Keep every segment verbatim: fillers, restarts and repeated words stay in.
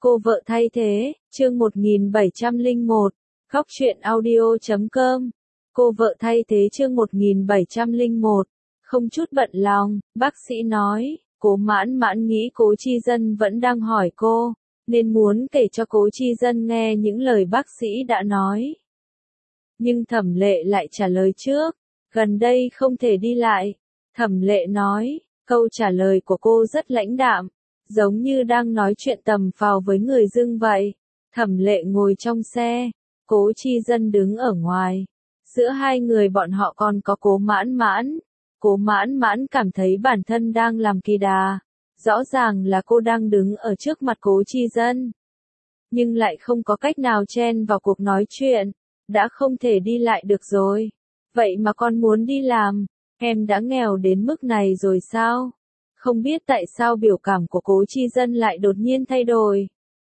Cô vợ thay thế, chương một nghìn bảy trăm lẻ một, khóc chuyện audio chấm com. Cô vợ thay thế chương một nghìn bảy trăm lẻ một, không chút bận lòng, bác sĩ nói, Cố Mãn Mãn nghĩ Cố Chi Dân vẫn đang hỏi cô, nên muốn kể cho Cố Chi Dân nghe những lời bác sĩ đã nói. Nhưng Thẩm Lệ lại trả lời trước, gần đây không thể đi lại. Thẩm Lệ nói, câu trả lời của cô rất lãnh đạm, giống như đang nói chuyện tầm phào với người dưng vậy. Thẩm Lệ ngồi trong xe, Cố Chi Dân đứng ở ngoài. Giữa hai người bọn họ còn có Cố Mãn Mãn. Cố Mãn Mãn cảm thấy bản thân đang làm kỳ đà. Rõ ràng là cô đang đứng ở trước mặt Cố Chi Dân. Nhưng lại không có cách nào chen vào cuộc nói chuyện. Đã không thể đi lại được rồi. Vậy mà con muốn đi làm, em đã nghèo đến mức này rồi sao? Không biết tại sao biểu cảm của Cố Chi Dân lại đột nhiên thay đổi.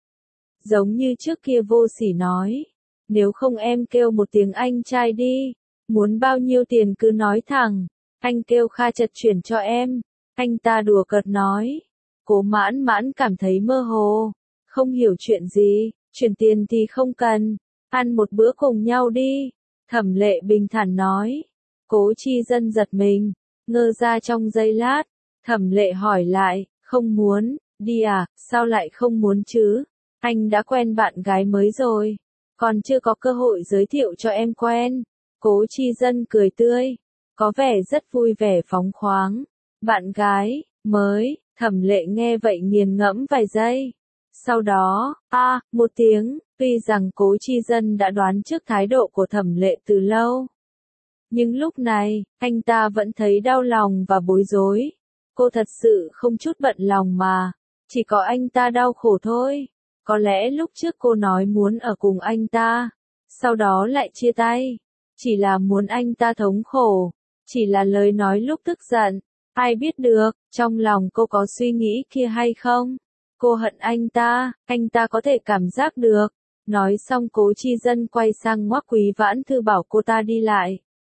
Giống như trước kia vô sỉ nói, nếu không em kêu một tiếng anh trai đi, muốn bao nhiêu tiền cứ nói thẳng, anh kêu Kha Chật chuyển cho em. Anh ta đùa cợt nói. Cố Mãn Mãn cảm thấy mơ hồ, không hiểu chuyện gì, chuyển tiền thì không cần, ăn một bữa cùng nhau đi. Thẩm Lệ bình thản nói. Cố Chi Dân giật mình, ngơ ra trong giây lát. Thẩm Lệ hỏi lại, không muốn, đi à, sao lại không muốn chứ? Anh đã quen bạn gái mới rồi, còn chưa có cơ hội giới thiệu cho em quen. Cố Chi Dân cười tươi, có vẻ rất vui vẻ phóng khoáng. Bạn gái mới, Thẩm Lệ nghe vậy nghiền ngẫm vài giây. Sau đó, a, à, một tiếng, tuy rằng Cố Chi Dân đã đoán trước thái độ của Thẩm Lệ từ lâu. Nhưng lúc này, anh ta vẫn thấy đau lòng và bối rối. Cô thật sự không chút bận lòng mà, chỉ có anh ta đau khổ thôi. Có lẽ lúc trước cô nói muốn ở cùng anh ta, sau đó lại chia tay, chỉ là muốn anh ta thống khổ, chỉ là lời nói lúc tức giận. Ai biết được, trong lòng cô có suy nghĩ kia hay không? Cô hận anh ta, anh ta có thể cảm giác được. Nói xong Cố Chi Dân quay sang ngoắc Quý Vãn Thư bảo cô ta đi lại.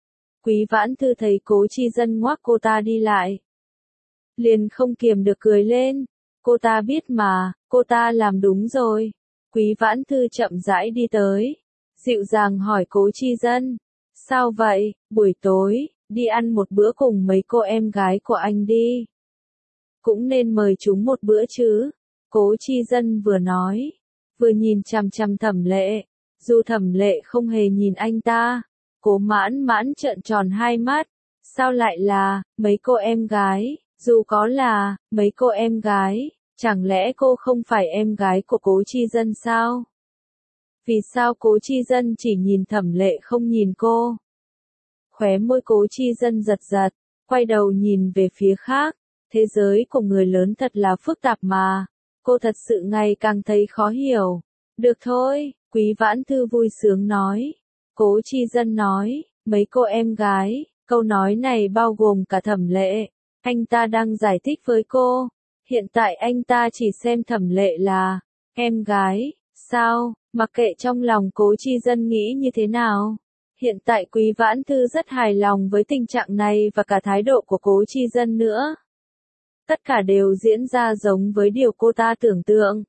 Quý Vãn Thư thấy Cố Chi Dân ngoắc cô ta đi lại, liền không kiềm được cười lên. Cô ta biết mà, cô ta làm đúng rồi. Quý Vãn Thư chậm rãi đi tới, dịu dàng hỏi Cố Chi Dân, sao vậy, buổi tối, đi ăn một bữa cùng mấy cô em gái của anh đi. Cũng nên mời chúng một bữa chứ. Cố Chi Dân vừa nói, vừa nhìn chằm chằm Thẩm Lệ. Dù Thẩm Lệ không hề nhìn anh ta, Cố Mãn Mãn trợn tròn hai mắt. Sao lại là, mấy cô em gái? Dù có là, mấy cô em gái, chẳng lẽ cô không phải em gái của Cố Chi Dân sao? Vì sao Cố Chi Dân chỉ nhìn Thẩm Lệ không nhìn cô? Khóe môi Cố Chi Dân giật giật, quay đầu nhìn về phía khác. Thế giới của người lớn thật là phức tạp mà. Cô thật sự ngày càng thấy khó hiểu. Được thôi, Quý Vãn Thư vui sướng nói. Cố Chi Dân nói, mấy cô em gái, câu nói này bao gồm cả Thẩm Lệ. Anh ta đang giải thích với cô. Hiện tại anh ta chỉ xem Thẩm Lệ là em gái, sao, mặc kệ trong lòng Cố Chi Dân nghĩ như thế nào. Hiện tại Quý Vãn Thư rất hài lòng với tình trạng này và cả thái độ của Cố Chi Dân nữa. Tất cả đều diễn ra giống với điều cô ta tưởng tượng.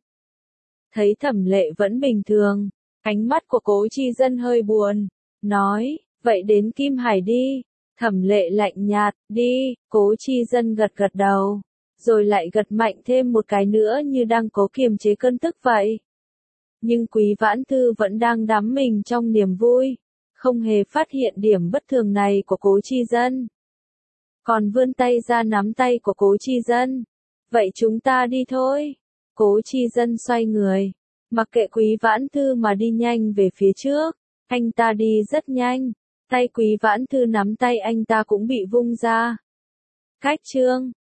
Thấy Thẩm Lệ vẫn bình thường, ánh mắt của Cố Chi Dân hơi buồn, nói, vậy đến Kim Hải đi. Thẩm Lệ lạnh nhạt, đi. Cố Chi Dân gật gật đầu, rồi lại gật mạnh thêm một cái nữa như đang cố kiềm chế cơn tức vậy. Nhưng Quý Vãn Thư vẫn đang đắm mình trong niềm vui, không hề phát hiện điểm bất thường này của Cố Chi Dân. Còn vươn tay ra nắm tay của Cố Chi Dân. Vậy chúng ta đi thôi. Cố Chi Dân xoay người, mặc kệ Quý Vãn Thư mà đi nhanh về phía trước. Anh ta đi rất nhanh, tay Quý Vãn Thư nắm tay anh ta cũng bị vung ra. Cách chương